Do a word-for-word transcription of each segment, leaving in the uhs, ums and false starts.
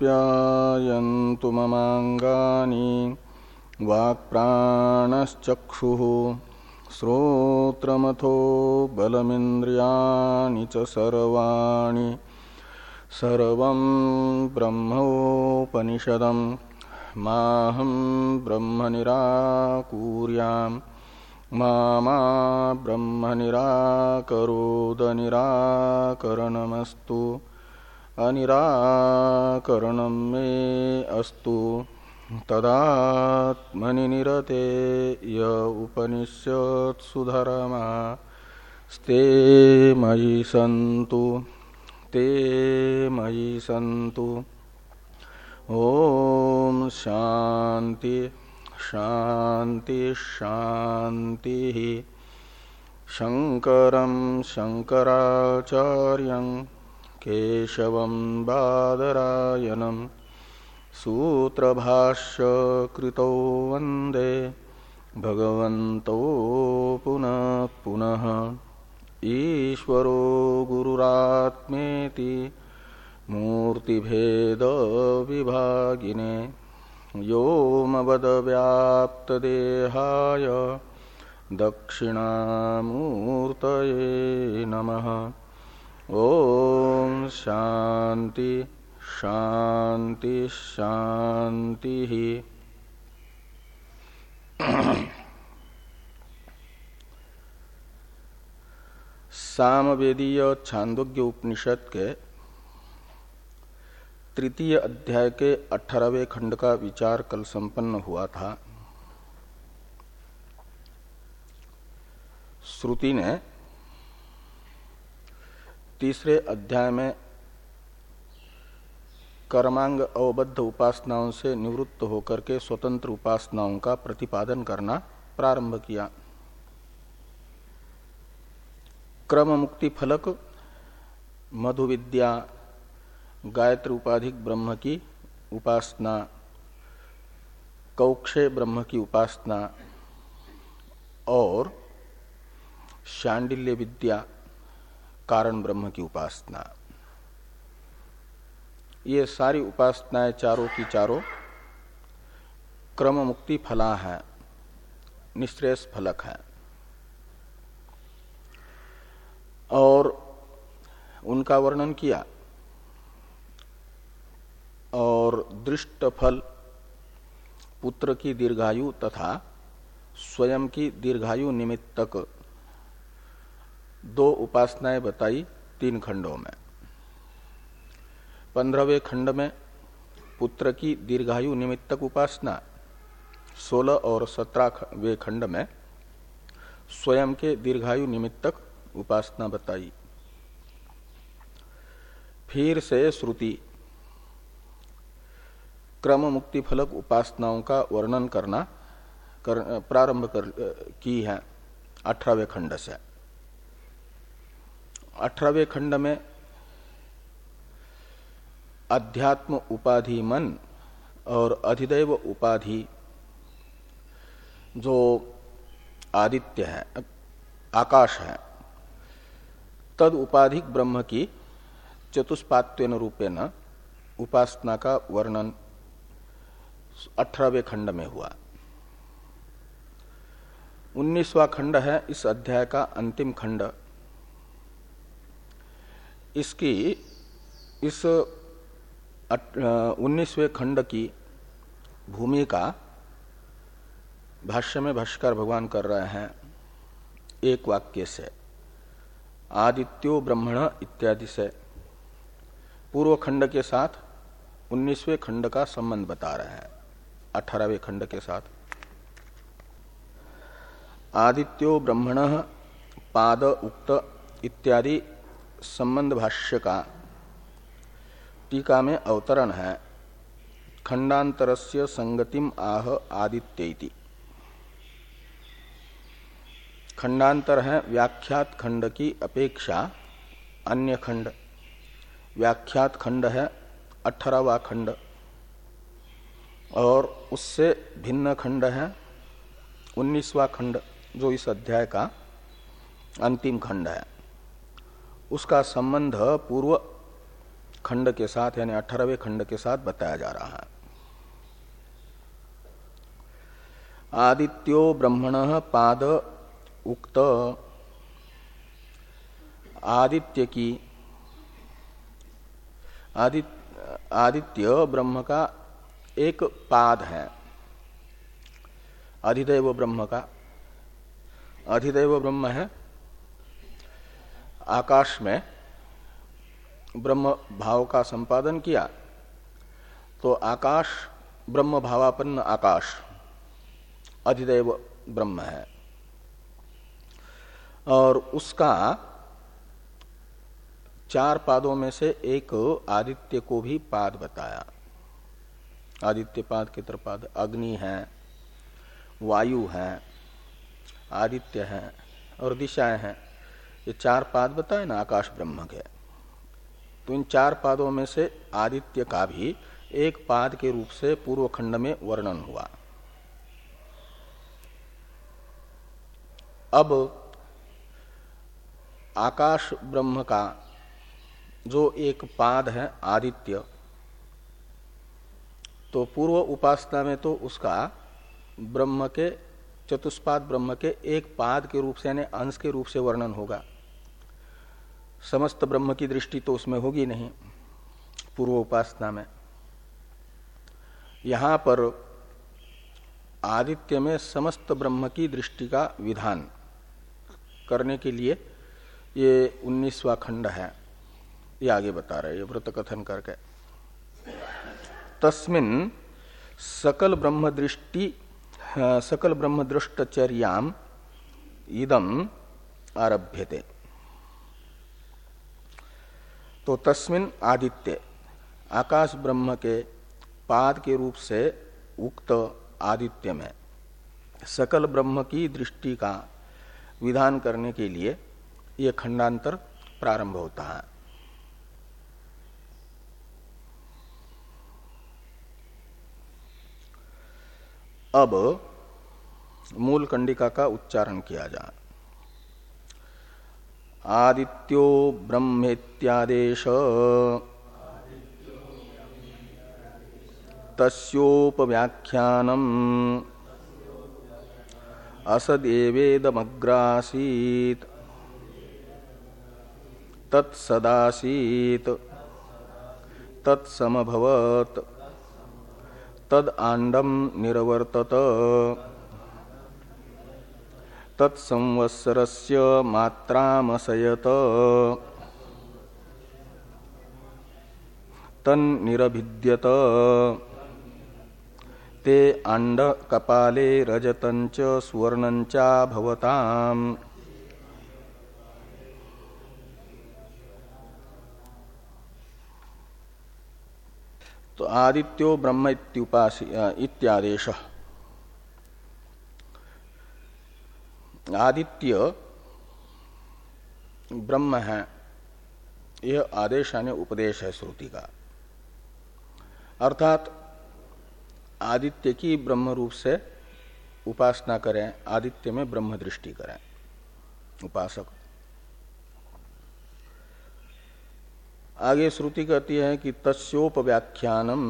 आप्यायन्तु ममाङ्गानि वाक्प्राणश्चक्षुः श्रोत्रमथो बलमिन्द्रियाणि च सर्वाणि सर्वं ब्रह्मोपनिषदं माहं ब्रह्म निराकुर्याम् मा मा ब्रह्म निराकरोद निराकरणमस्तु अनिराकरणं मे अस्तु तदात्मनि निरते य उपनिषत्सु धर्मा स्ते मयि सन्तु ते मयि सन्तु। ओम शांति शांति शांति। शंकरं शंकराचार्यं केशवं बादरायणं सूत्रभाष्य कृतौ वंदे भगवन्तौ पुनः पुनः। ईश्वरो गुरुरात्मेति मूर्तिभेद विभागिने व्योमवद्व्याप्तदेहाय दक्षिणामूर्तये नमः। ओम शांति शांति शांति। सामवेदीय छांदोग्य उपनिषद के तृतीय अध्याय के अठारहवें खंड का विचार कल संपन्न हुआ था। श्रुति ने तीसरे अध्याय में कर्मांग अवबद्ध उपासनाओं से निवृत्त होकर के स्वतंत्र उपासनाओं का प्रतिपादन करना प्रारंभ किया। क्रम मुक्ति फलक मधु विद्या गायत्री उपाधिक ब्रह्म की उपासना, कौक्षे ब्रह्म की उपासना और शांडिल्य विद्या कारण ब्रह्म की उपासना, ये सारी उपासनाएं चारों की चारों क्रम मुक्ति फला है, निश्रेयस फलक है और उनका वर्णन किया। और दृष्ट फल पुत्र की दीर्घायु तथा स्वयं की दीर्घायु निमित्तक दो उपासनाएं बताई तीन खंडों में। पंद्रहवें खंड में पुत्र की दीर्घायु निमित्तक उपासना, सोलह और सत्रहवें खंड में स्वयं के दीर्घायु निमित्तक उपासना बताई। फिर से श्रुति क्रम मुक्ति फलक उपासनाओं का वर्णन करना कर, प्रारंभ कर की है अठारहवें खंड से। अठारहवें खंड में अध्यात्म उपाधि मन और अधिदैव उपाधि जो आदित्य है, आकाश है, तद उपाधिक ब्रह्म की चतुष्पात्यन रूपेण उपासना का वर्णन अठारहवें खंड में हुआ। उन्नीसवां खंड है इस अध्याय का अंतिम खंड। इसकी इस उन्नीसवें खंड की भूमिका भाष्य में भाष्यकार भगवान कर रहे हैं एक वाक्य से, आदित्यो ब्रह्मण इत्यादि से। पूर्व खंड के साथ उन्नीसवें खंड का संबंध बता रहे हैं अठारहवें खंड के साथ। आदित्यो ब्रह्मण पाद उक्त इत्यादि संबंध भाष्य का टीका में अवतरण है। खंडांतरस्य संगतिम आह आदित्येति। खंडांतर है व्याख्यात खंड की अपेक्षा अन्य खंड। व्याख्यात खंड है अठारहवां खंड और उससे भिन्न खंड है उन्नीसवां खंड जो इस अध्याय का अंतिम खंड है। उसका संबंध पूर्व खंड के साथ यानी अठारहवें खंड के साथ बताया जा रहा है। आदित्यो ब्रह्मण पाद उक्त आदित्य की आदित्य आदित्य ब्रह्म का एक पाद है, अधिदैव ब्रह्म का। अधिदैव ब्रह्म है, आकाश में ब्रह्म भाव का संपादन किया तो आकाश ब्रह्म भावापन्न आकाश अधिदैव ब्रह्म है। और उसका चार पादों में से एक आदित्य को भी पाद बताया। आदित्य पाद के तरपाद अग्नि है, वायु है, आदित्य है और दिशाएं हैं। ये चार पाद बताए ना आकाश ब्रह्म के। तो इन चार पादों में से आदित्य का भी एक पाद के रूप से पूर्व खंड में वर्णन हुआ। अब आकाश ब्रह्म का जो एक पाद है आदित्य, तो पूर्व उपासना में तो उसका ब्रह्म के चतुष्पाद ब्रह्म के एक पाद के रूप से यानी अंश के रूप से वर्णन होगा। समस्त ब्रह्म की दृष्टि तो उसमें होगी नहीं पूर्व उपासना में। यहां पर आदित्य में समस्त ब्रह्म की दृष्टि का विधान करने के लिए ये उन्नीसवां खंड है, ये आगे बता रहे हैं व्रत कथन करके। तस्मिन् सकल ब्रह्म दृष्टि सकल ब्रह्म दृष्टचर्याम इदम आरभ्यते। तो तस्मिन् आदित्य आकाश ब्रह्म के पाद के रूप से उक्त आदित्य में सकल ब्रह्म की दृष्टि का विधान करने के लिए ये खंडांतर प्रारंभ होता है। अब मूल कंडिका का उच्चारण किया जाए। आदित्यो ब्रह्मेत्यादेश तस्योपव्याख्यानम् असदेवेदमग्रासीत् तत्सदासीत् तत्समभवत् तद आंडम निरवर्तत तत्संवत्सरस्य मात्रामसयत तन्निरभिद्यत ते आंड कपाले रजतंच सुवर्णंचा भवताम्। तो आदित्यो ब्रह्म इत्युपासि इत्यादेश, आदित्य ब्रह्म है यह आदेश यानी उपदेश है श्रुति का। अर्थात आदित्य की ब्रह्म रूप से उपासना करें, आदित्य में ब्रह्म दृष्टि करें उपासक। आगे श्रुति कहती है कि तस्योपव्याख्यानम,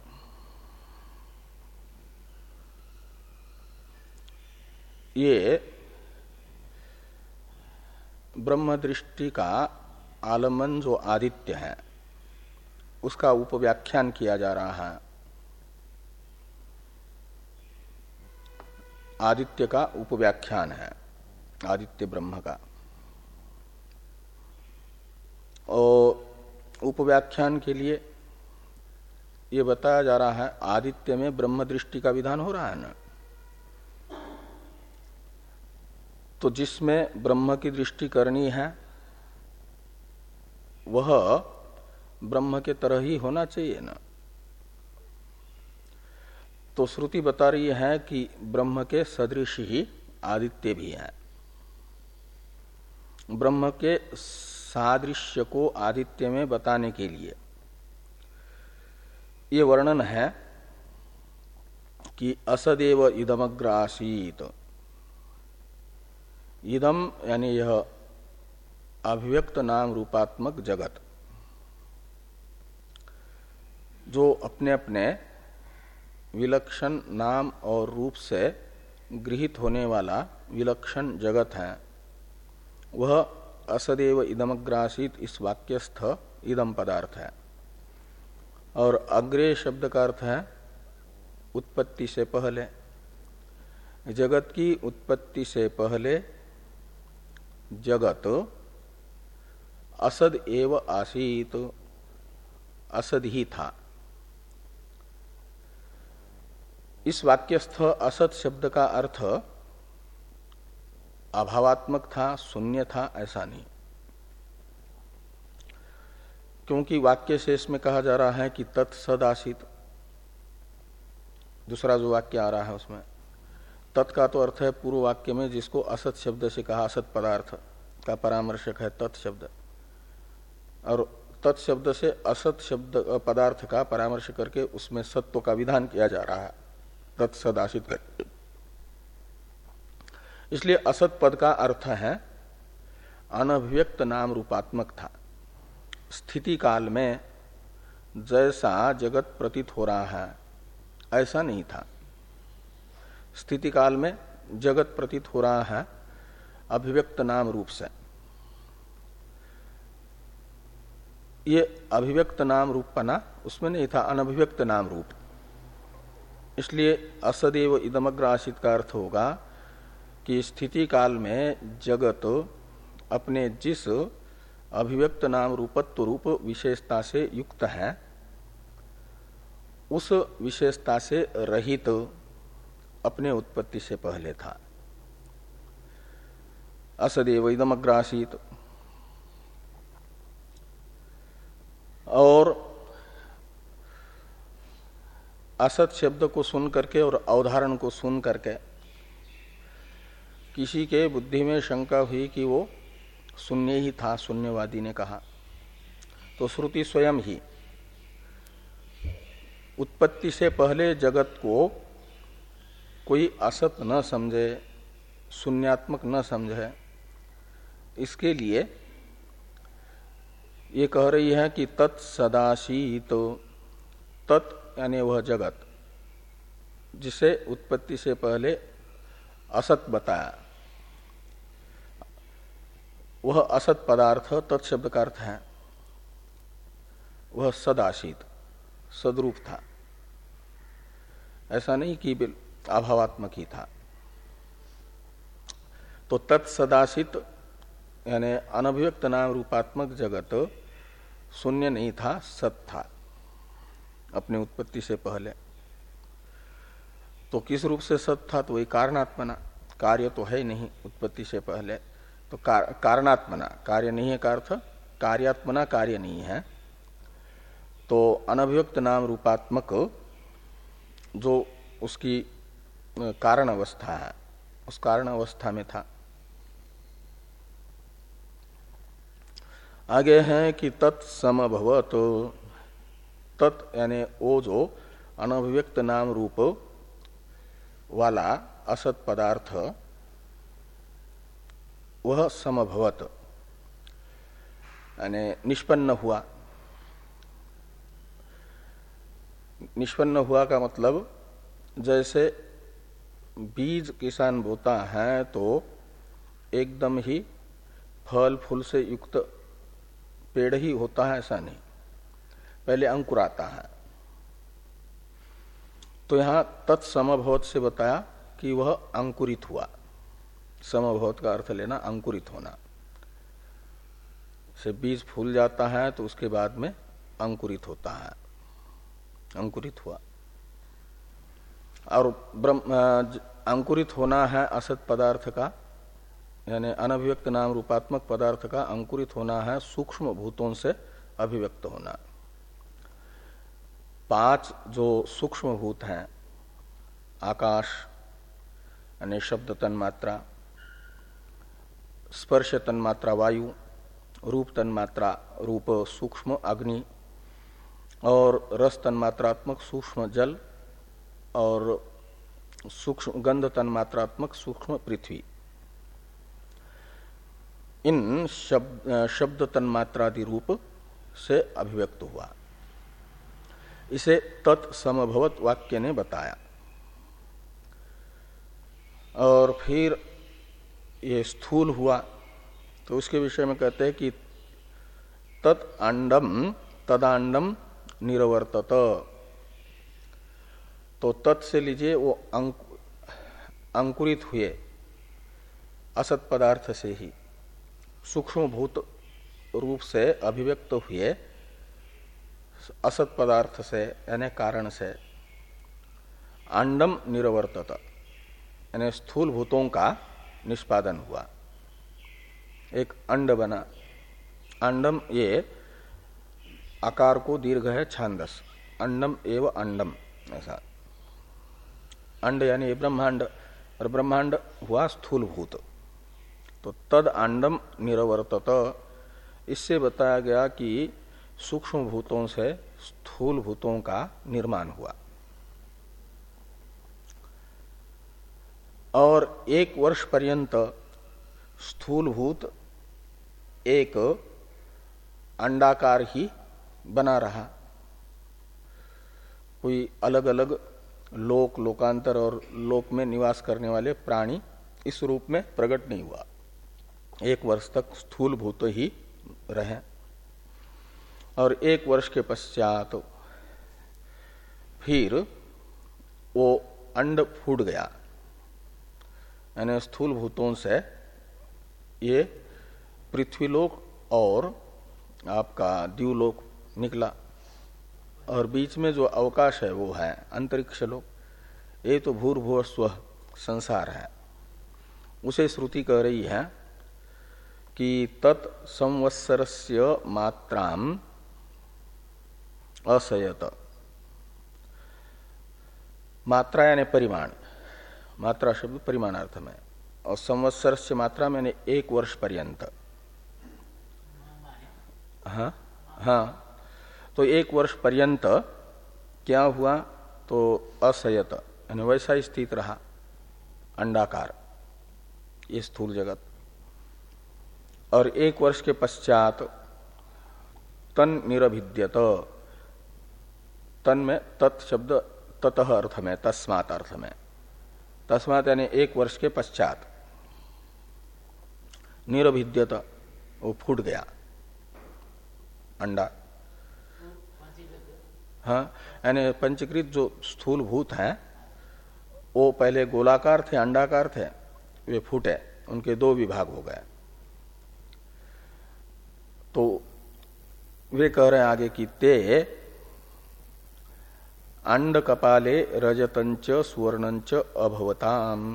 ये ब्रह्म दृष्टि का आलम्बन जो आदित्य है उसका उपव्याख्यान किया जा रहा है। आदित्य का उपव्याख्यान है आदित्य ब्रह्म का। और उपव्याख्यान के लिए ये बताया जा रहा है आदित्य में ब्रह्म दृष्टि का विधान हो रहा है ना, तो जिसमें ब्रह्म की दृष्टि करनी है वह ब्रह्म के तरह ही होना चाहिए ना। तो श्रुति बता रही है कि ब्रह्म के सदृश ही आदित्य भी है। ब्रह्म के सादृश्य को आदित्य में बताने के लिए ये वर्णन है कि असदेव इदमग्र आसीत। इदम यानी यह अभिव्यक्त नाम रूपात्मक जगत, जो अपने अपने विलक्षण नाम और रूप से गृहीत होने वाला विलक्षण जगत है, वह असदेव इदमग्रासित इस वाक्यस्थ इदम पदार्थ है। और अग्रे शब्द का अर्थ है उत्पत्ति से पहले। जगत की उत्पत्ति से पहले जगत असद एव आसीत, असद ही था। इस वाक्यस्थ असत शब्द का अर्थ अभावात्मक था, शून्य था, ऐसा नहीं। क्योंकि वाक्य से इसमें कहा जा रहा है कि तत्सद आसीत, दूसरा जो वाक्य आ रहा है उसमें तत् का तो अर्थ है पूर्व वाक्य में जिसको असत शब्द से कहा, असत पदार्थ का परामर्शक है तत् शब्द, और तत् शब्द से असत शब्द पदार्थ का परामर्श करके उसमें सत्व का विधान किया जा रहा है, तत्सद आसीत करके। इसलिए असत पद का अर्थ है अनभिव्यक्त नाम रूपात्मक था। स्थिति काल में जैसा जगत प्रतीत हो रहा है ऐसा नहीं था। स्थिति काल में जगत प्रतीत हो रहा है अभिव्यक्त नाम रूप से। ये अभिव्यक्त नाम रूप पना उसमें नहीं था, अनभिव्यक्त नाम रूप। इसलिए असदेव इदमग्र आसित का अर्थ होगा कि स्थिति काल में जगत अपने जिस अभिव्यक्त नाम रूपत्व रूप विशेषता से युक्त है उस विशेषता से रहित अपने उत्पत्ति से पहले था। असदेव इदमग्र आसीत। और असत शब्द को सुन करके और अवधारण को सुन करके किसी के बुद्धि में शंका हुई कि वो शून्य ही था, शून्यवादी ने कहा, तो श्रुति स्वयं ही उत्पत्ति से पहले जगत को कोई असत न समझे, शून्यात्मक न समझे, इसके लिए ये कह रही है कि तत्सदाशीत, तत् यानी वह जगत जिसे उत्पत्ति से पहले असत बताया, वह असत पदार्थ तत्शब्द का अर्थ है, वह सदाशीत, सदरूप था। ऐसा नहीं कि अभावात्मक ही था। तो तत्सदाशित यानी अनभिव्यक्त नाम रूपात्मक जगत शून्य नहीं था, सत था अपने उत्पत्ति से पहले। तो किस रूप से सत था? तो वही कारणात्मना, कार्य तो है ही नहीं उत्पत्ति से पहले, तो कार, कारणात्मना, कार्य नहीं है का अर्थ कार्यात्मना, कार्य नहीं है। तो अनभिव्यक्त नाम रूपात्मक जो उसकी कारण अवस्था है उस कारण अवस्था में था। आगे है कि तत्समभवत, तत् यानी वो जो अनभिव्यक्त नाम रूप वाला असत पदार्थ वह समभवत यानी निष्पन्न हुआ। निष्पन्न हुआ का मतलब जैसे बीज किसान बोता है तो एकदम ही फल फूल से युक्त पेड़ ही होता है, ऐसा नहीं, पहले अंकुर आता है। तो यहां तत्समभवत से बताया कि वह अंकुरित हुआ। समभवत का अर्थ लेना अंकुरित होना, से बीज फूल जाता है तो उसके बाद में अंकुरित होता है, अंकुरित हुआ। और ब्रह्म अंकुरित होना है असत पदार्थ का, यानी अनभिव्यक्त नाम रूपात्मक पदार्थ का अंकुरित होना है सूक्ष्म भूतों से अभिव्यक्त होना। पांच जो सूक्ष्म भूत हैं, आकाश यानी शब्द तन्मात्रा, स्पर्श तन्मात्रा वायु, रूप तन्मात्रा रूप सूक्ष्म अग्नि, और रस तन्मात्रात्मक सूक्ष्म जल, और सूक्ष्म गंध तन्मात्रात्मक सूक्ष्म पृथ्वी, इन शब्द, शब्द तन्मात्रादि रूप से अभिव्यक्त हुआ। इसे तत्समभवत वाक्य ने बताया। और फिर ये स्थूल हुआ तो उसके विषय में कहते हैं कि तत् अंडम तदांडम निरवर्तत। तो तत् से लीजिए वो अंकु, अंकुरित हुए असत पदार्थ से ही सूक्ष्म भूत रूप से अभिव्यक्त हुए असत पदार्थ से यानी कारण से अंडम निरवर्तत यानी स्थूल भूतों का निष्पादन हुआ, एक अंड बना। अंडम ये आकार को दीर्घ है छांदस, अंडम एव अंडम ऐसा। अंड यानी ब्रह्मांड, और ब्रह्मांड हुआ स्थूल भूत। तो तद अंडम निरवर्तत, इससे बताया गया कि सूक्ष्म भूतों से स्थूल भूतों का निर्माण हुआ। और एक वर्ष पर्यंत स्थूल भूत एक अंडाकार ही बना रहा, कोई अलग अलग लोक लोकांतर और लोक में निवास करने वाले प्राणी इस रूप में प्रकट नहीं हुआ। एक वर्ष तक स्थूल भूत ही रहे और एक वर्ष के पश्चात फिर वो अंड फूट गया, यानी स्थूल भूतों से ये पृथ्वीलोक और आपका द्यूलोक निकला, और बीच में जो अवकाश है वो है अंतरिक्ष लोक। ये तो भूर्भुव स्व संसार है। उसे श्रुति कह रही है कि तत् संवत्सरस्य मात्राम असयत। मात्रा यानी परिमाण, मात्रा शब्द परिमाणार्थ में, और संवत्सर से मात्रा मैंने एक वर्ष पर्यंत। हाँ हाँ, तो एक वर्ष पर्यंत क्या हुआ, तो असयत यानी वैसा स्थित रहा अंडाकार ये स्थूल जगत। और एक वर्ष के पश्चात तन निरभिद्यत, तन में तत् शब्द ततः अर्थ में, तस्मात् अर्थ में, तस्मात् यानी एक वर्ष के पश्चात, निरभिद्यत वो फूट गया अंडा। हाँ, यानी पंचकृत जो स्थूल भूत हैं वो पहले गोलाकार थे, अंडाकार थे, वे फूटे, उनके दो विभाग हो गए। तो वे कह रहे हैं आगे कि ते अंड कपाले रजतंच सुवर्णंच अभवताम।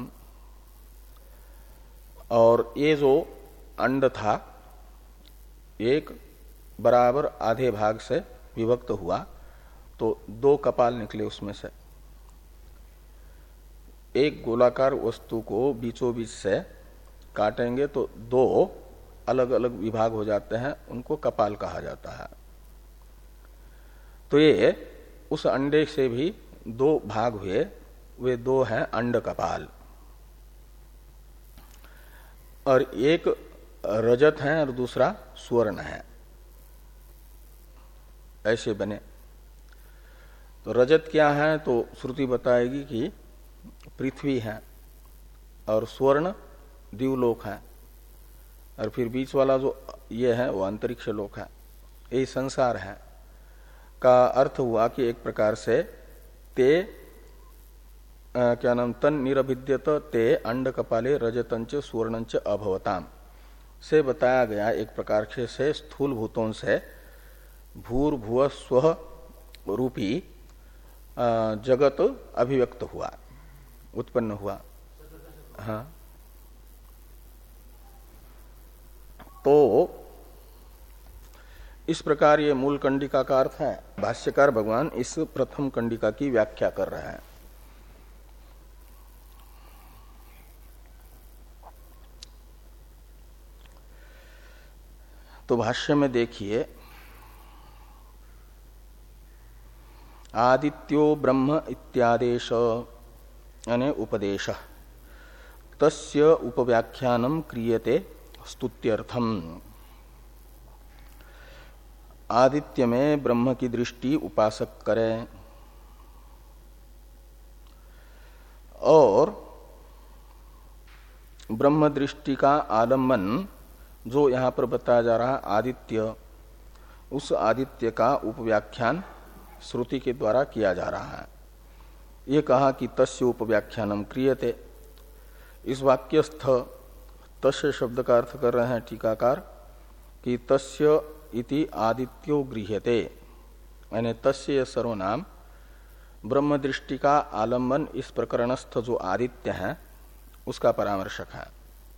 और ये जो अंड था एक बराबर आधे भाग से विभक्त हुआ, तो दो कपाल निकले उसमें से। एक गोलाकार वस्तु को बीचों बीच से काटेंगे तो दो अलग अलग विभाग हो जाते हैं, उनको कपाल कहा जाता है। तो ये उस अंडे से भी दो भाग हुए, वे दो हैं अंड कपाल। और एक रजत है और दूसरा स्वर्ण है, ऐसे बने। तो रजत क्या है, तो श्रुति बताएगी कि पृथ्वी है, और स्वर्ण द्यूलोक है, और फिर बीच वाला जो ये है वो अंतरिक्ष लोक है। यही संसार है का अर्थ हुआ कि एक प्रकार से ते आ, क्या नाम तन निरभिद्यत ते अंड कपाले रजतंच सुवर्णंच अभवताम से बताया गया एक प्रकार से स्थूल भूतों से भूर्भुव स्व रूपी आ, जगत अभिव्यक्त हुआ, उत्पन्न हुआ। हाँ, तो इस प्रकार ये मूल कंडिका का अर्थ है। भाष्यकार भगवान इस प्रथम कंडिका की व्याख्या कर रहे हैं। तो भाष्य में देखिए, आदित्यो ब्रह्म इत्यादेश यानी उपदेश तस्य उपव्याख्यानम क्रियते स्तुत्यर्थम। आदित्य में ब्रह्म की दृष्टि उपासक करें और ब्रह्म दृष्टि का आलम्बन जो यहां पर बताया जा रहा है आदित्य, उस आदित्य का उपव्याख्यान श्रुति के द्वारा किया जा रहा है। ये कहा कि तस्य उपव्याख्यानम क्रियते। इस वाक्यस्थ तस्य शब्द का अर्थ कर रहे हैं टीकाकार कि तस्य इति आदित्यो गृह्यते, यानी तस्य यह सर्वनाम ब्रह्म दृष्टि का आलम्बन इस प्रकरणस्थ जो आदित्य है उसका परामर्शक है।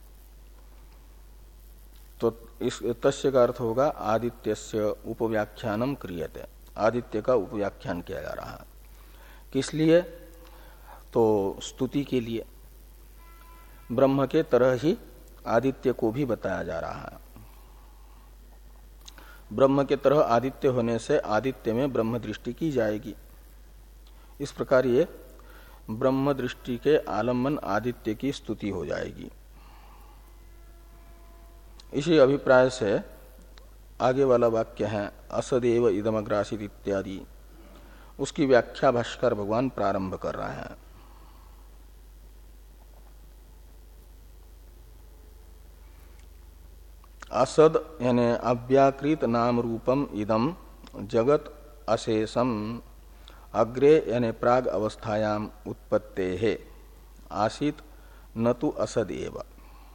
तो इस तस्य का अर्थ होगा आदित्यस्य उपव्याख्यानम क्रियते, आदित्य का उपव्याख्यान किया जा रहा है। किस लिए? तो स्तुति के लिए। ब्रह्म के तरह ही आदित्य को भी बताया जा रहा है। ब्रह्म के तरह आदित्य होने से आदित्य में ब्रह्म दृष्टि की जाएगी। इस प्रकार ये ब्रह्म दृष्टि के आलम्बन आदित्य की स्तुति हो जाएगी। इसी अभिप्राय से आगे वाला वाक्य है असदेव इदमग्रासित इत्यादि, उसकी व्याख्या भाष्कर भगवान प्रारंभ कर रहे हैं। असद यानी अव्याकृत नाम रूपम इदम जगत अशेषम अग्रे यानी प्राग अवस्थायाम उत्पत्ते है आसित न तो असदेव।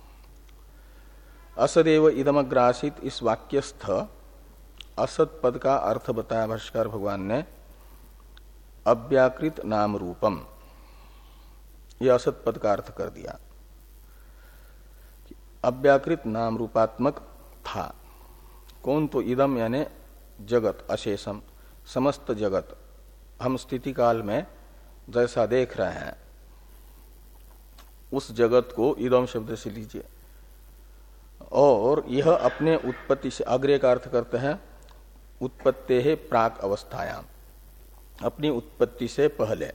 असदेव इदमग्रासित इस वाक्यस्थ असत पद का अर्थ बताया भाष्कर भगवान ने अव्याकृत नाम रूपम, यह असत पद का अर्थ कर दिया। अव्याकृत नाम रूपात्मक था कौन? तो इदम यानी जगत अशेषम, समस्त जगत। हम स्थिति काल में जैसा देख रहे हैं उस जगत को इदम शब्द से लीजिए। और यह अपने उत्पत्ति से, अग्रे का अर्थ करते हैं उत्पत्ति है प्राक अवस्थायाम, अपनी उत्पत्ति से पहले।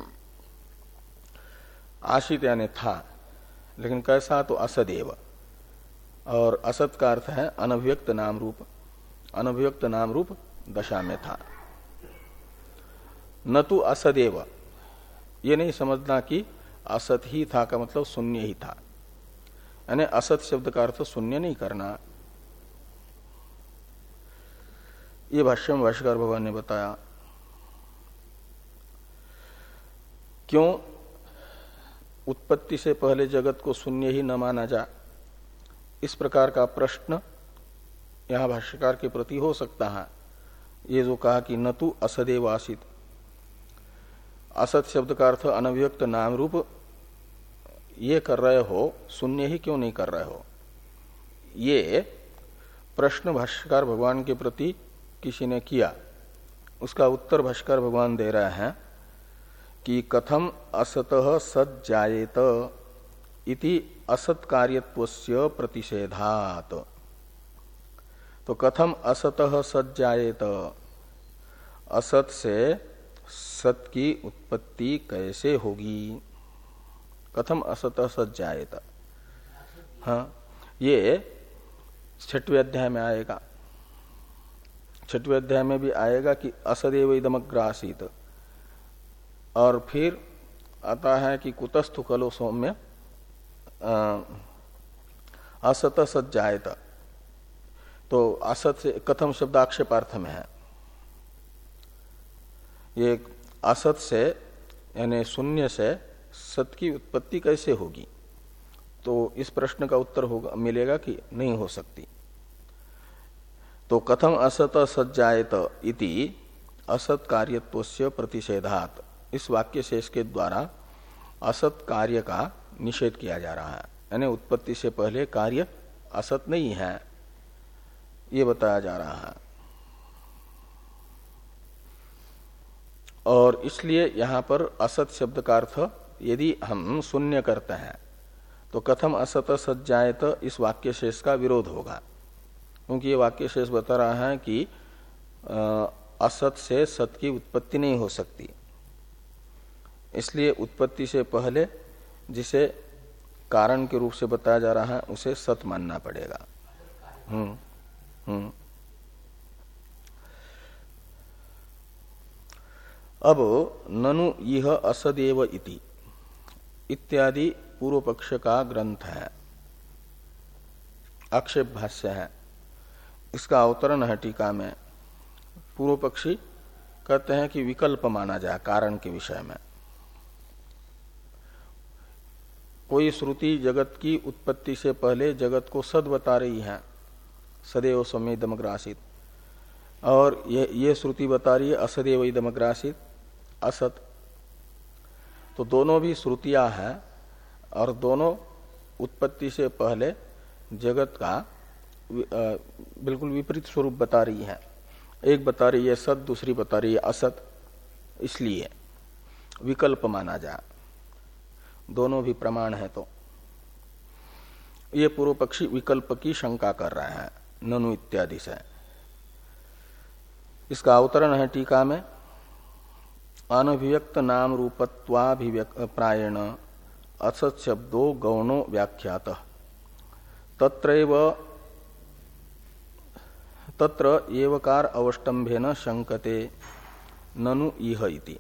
आशित यानी था, लेकिन कैसा? तो असदेव। और असत का अर्थ है अनभिव्यक्त नाम रूप, अनभिव्यक्त नाम रूप दशा में था। न तो असदेव, ये नहीं समझना कि असत ही था का मतलब शून्य ही था, यानी असत शब्द का अर्थ शून्य नहीं करना। ये भाष्य में भाष्यकार भगवान ने बताया। क्यों उत्पत्ति से पहले जगत को शून्य ही न माना जा, इस प्रकार का प्रश्न यहां भाष्यकार के प्रति हो सकता है। ये जो कहा कि न तु असदेव आसित, असत शब्द का अर्थ अनभिव्यक्त नाम रूप ये कर रहे हो, शून्य ही क्यों नहीं कर रहे हो, ये प्रश्न भाष्यकार भगवान के प्रति किसी ने किया। उसका उत्तर भाष्यकार भगवान दे रहे हैं कि कथम असतः सत् जायेत इति असत कार्यत्वस्य प्रतिषेधात। तो कथम असतः सत् जायेत, असत से सत की उत्पत्ति कैसे होगी? कथम असतः सत् जायेत, हाँ, ये छठवें अध्याय में आएगा। छठवें अध्याय में भी आएगा कि असदेव इदमग्रासित, और फिर आता है कि कुतस्थु खलो सौम्य असत सत् जायेत। तो असत से कथम शब्द आक्षेपार्थ में है। ये असत से यानी शून्य से सत की उत्पत्ति कैसे होगी? तो इस प्रश्न का उत्तर होगा, मिलेगा कि नहीं हो सकती। तो कथम असत सत् जायेत इति असत कार्यत्वस्य प्रतिषेधात, इस वाक्य शेष के द्वारा असत कार्य का निषेध किया जा रहा है, यानी उत्पत्ति से पहले कार्य असत नहीं है, ये बताया जा रहा है। और इसलिए यहां पर असत शब्द का अर्थ यदि हम शून्य करते हैं तो कथम असत सत् जायेत इस वाक्य शेष का विरोध होगा, क्योंकि ये वाक्य शेष बता रहा है कि असत से सत की उत्पत्ति नहीं हो सकती। इसलिए उत्पत्ति से पहले जिसे कारण के रूप से बताया जा रहा है उसे सत मानना पड़ेगा। हम्म हम्म अब ननु यह असदेव इति इत्यादि पूर्व पक्ष का ग्रंथ है, आक्षेप भाष्य है। इसका अवतरण है टीका में। पूर्व पक्षी कहते हैं कि विकल्प माना जाए कारण के विषय में। कोई श्रुति जगत की उत्पत्ति से पहले जगत को सद बता रही है, सदैव सौम्येदमग्रासित, और ये ये श्रुति बता रही है असदैव इदमग्रासित, असत। तो दोनों भी श्रुतियां हैं और दोनों उत्पत्ति से पहले जगत का बिल्कुल विपरीत स्वरूप बता रही है। एक बता रही है सत, दूसरी बता रही है असत, इसलिए विकल्प माना जाए। दोनों भी प्रमाण है। तो ये पूर्व पक्षी विकल्प की शंका कर रहा है ननु इत्यादि से। इसका अवतरण है टीका में। अनभिव्यक्त नाम रूपत्वाभिव्यक्त प्रायण असत शब्दो गौणो व्याख्यात तत्रैव तत्र एवकार अवष्टम्भेन शंकते ननु इह इति।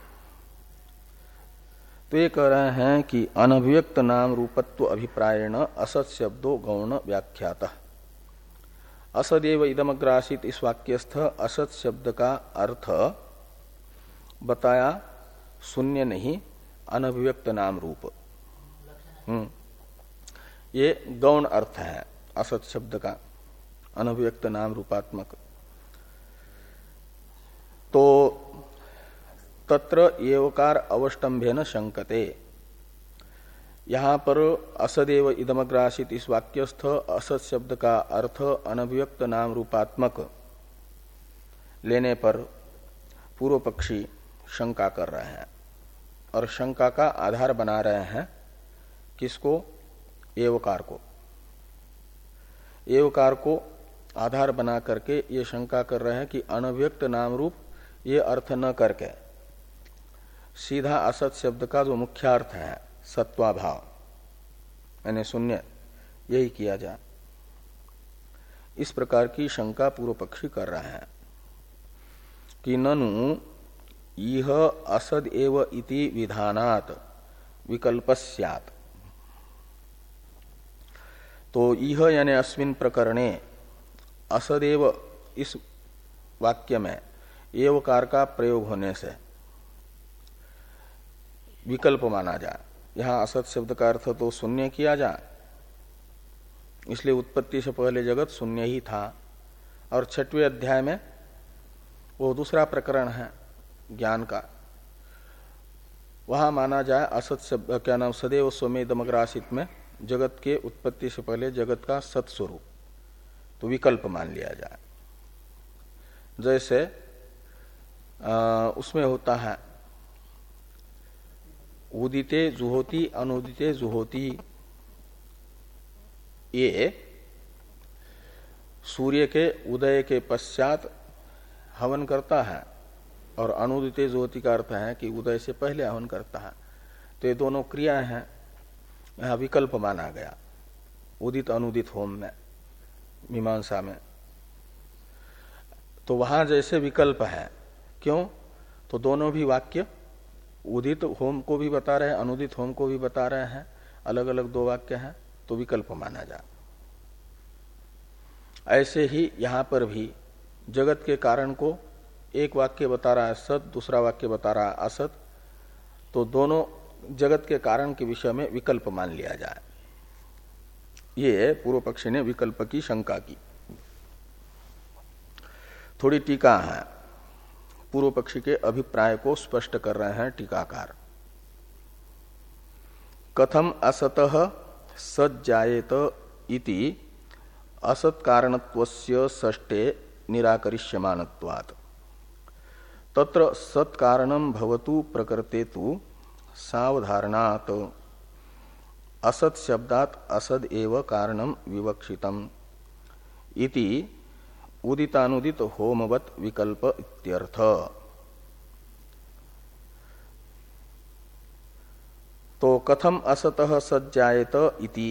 तो ये कह रहे हैं कि अनभिव्यक्त नाम रूपत्व अभिप्रायण असत शब्दो गौण व्याख्यात। असदेव इदमग्रासित इस वाक्यस्थ असत शब्द का अर्थ बताया शून्य नहीं, अनभिव्यक्त नाम रूप। हम्म ये गौण अर्थ है असत शब्द का, अनभिव्यक्त नाम रूपात्मक। तो तत्र एवकार अवष्टम्भेन शंकते, यहां पर असदेव इदमग्रासित इस वाक्यस्थ असत शब्द का अर्थ अनभिव्यक्त नाम रूपात्मक लेने पर पूर्व पक्षी शंका कर रहे हैं और शंका का आधार बना रहे हैं किसको? एवकार को। एवकार को आधार बना करके ये शंका कर रहे हैं कि अनव्यक्त नाम रूप ये अर्थ न करके सीधा असत शब्द का जो मुख्य अर्थ है सत्वाभाव यानी शून्य, यही किया जाए। इस प्रकार की शंका पूर्व पक्षी कर रहे हैं कि ननु यह असद एव इति विधानात विकल्पस्यात्। तो यह यानी अस्मिन प्रकरणे असदेव इस वाक्य में एवकार का प्रयोग होने से विकल्प माना जाए। यहां असत शब्द का अर्थ तो शून्य किया जाए, इसलिए उत्पत्ति से पहले जगत शून्य ही था। और छठवें अध्याय में वो दूसरा प्रकरण है ज्ञान का, वहां माना जाए असत शब्द क्या नाम सदैव सौम्येदमग्रासित में जगत के उत्पत्ति से पहले जगत का सत स्वरूप, तो विकल्प मान लिया जाए। जैसे आ, उसमें होता है उदिते जुहोति अनुदिते जुहोति, ये सूर्य के उदय के पश्चात हवन करता है और अनुदिते जुहोति का अर्थ है कि उदय से पहले हवन करता है। तो ये दोनों क्रियाएं हैं, यहां विकल्प माना गया उदित अनुदित होम में मीमांसा में। तो वहां जैसे विकल्प है, क्यों? तो दोनों भी वाक्य उदित होम को भी बता रहे हैं, अनुदित होम को भी बता रहे हैं, अलग अलग दो वाक्य हैं, तो विकल्प माना जा। ऐसे ही यहां पर भी जगत के कारण को एक वाक्य बता रहा है सत, दूसरा वाक्य बता रहा है असत, तो दोनों जगत के कारण के विषय में विकल्प मान लिया जाए। ये पूर्व पक्षी ने विकल्प की शंका की। थोड़ी टीका है, पूर्व पक्षी के अभिप्राय को स्पष्ट कर रहे हैं टीकाकार। कथम असतः सज्जायेत इति असत कारणत्वस्य षष्ठे निराकरिष्यमानत्वात् तत्र सत् कारणं भवतु प्रकृते तु सावधारणात् असत शब्दात् असद एव कारणं विवक्षितम् इति उदितानुदित होमवत विकल्प इत्यर्थ। तो कथम असतः सज्जायेत इति,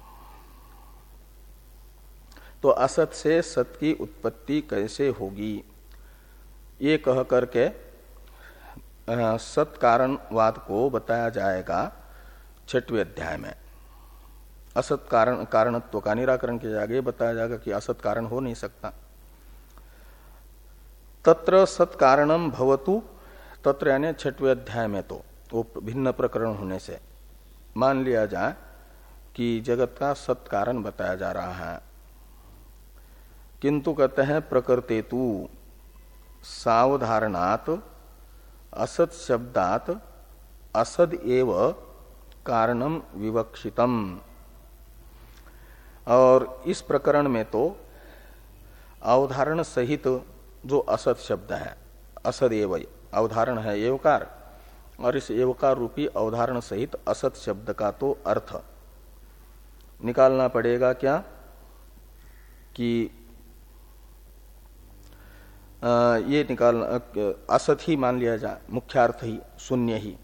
तो असत से सत की उत्पत्ति कैसे होगी, ये कह करके सत कारणवाद को बताया जाएगा छठवें अध्याय में। असत कारण कारणत्व का निराकरण किया जाएगा, ये बताया जाएगा कि असत कारण हो नहीं सकता। तत्र सत कारणम भवतु, तत्र यानी छठवें अध्याय में तो वो भिन्न प्रकरण होने से मान लिया जाए कि जगत का सत कारण बताया जा रहा है। किंतु कहते हैं प्रकृतेतु सावधारणात असत शब्दात असद एव कारणम विवक्षितम। और इस प्रकरण में तो अवधारण सहित जो असत शब्द है, असद एव अवधारण है एवकार, और इस एवकार रूपी अवधारण सहित असत शब्द का तो अर्थ निकालना पड़ेगा क्या कि आ, ये निकाल असत ही मान लिया जाए, मुख्यार्थ ही शून्य ही,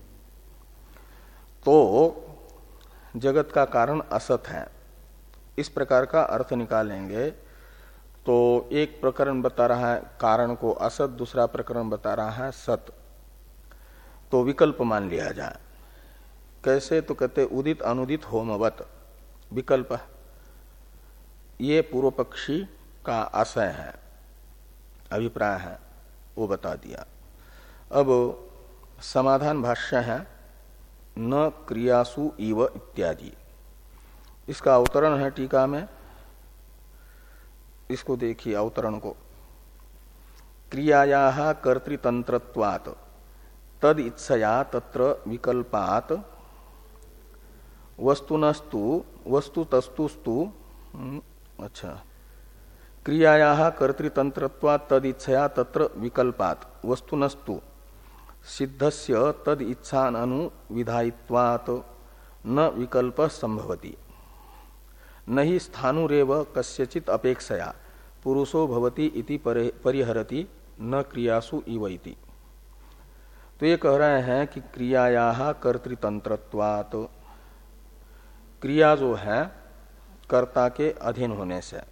तो जगत का कारण असत है। इस प्रकार का अर्थ निकालेंगे तो एक प्रकरण बता रहा है कारण को असत, दूसरा प्रकरण बता रहा है सत, तो विकल्प मान लिया जाए। कैसे? तो कहते उदित अनुदित होमवत विकल्प, ये पूर्व पक्षी का आशय है, अभिप्राय है, वो बता दिया। अब समाधान भाष्य है न क्रियासु इव इत्यादि, इसका अवतरण है टीका में। इसको देखिए अवतरण को। क्रियायाः कर्तृतंत्रत्वात् तद इच्छया तत्र विकल्पात् वस्तुनस्तु वस्तुतस्तुस्तु अच्छा क्रियायाः कर्तृतंत्रत्वात् तद इच्छया तत्र विकल्पात् वस्तुनस्तु सिद्धस्य तद इच्छाननु विधायित्वात् न विकल्प संभवति न ही स्थानुरेव कस्यचित् अपेक्षया पुरुषो भवति इति परिहरति न क्रियासु इव इति। तो ये कह रहे हैं कि क्रियायाः कर्तृतंत्रत्वात्, क्रिया जो है कर्ता के अधीन होने से,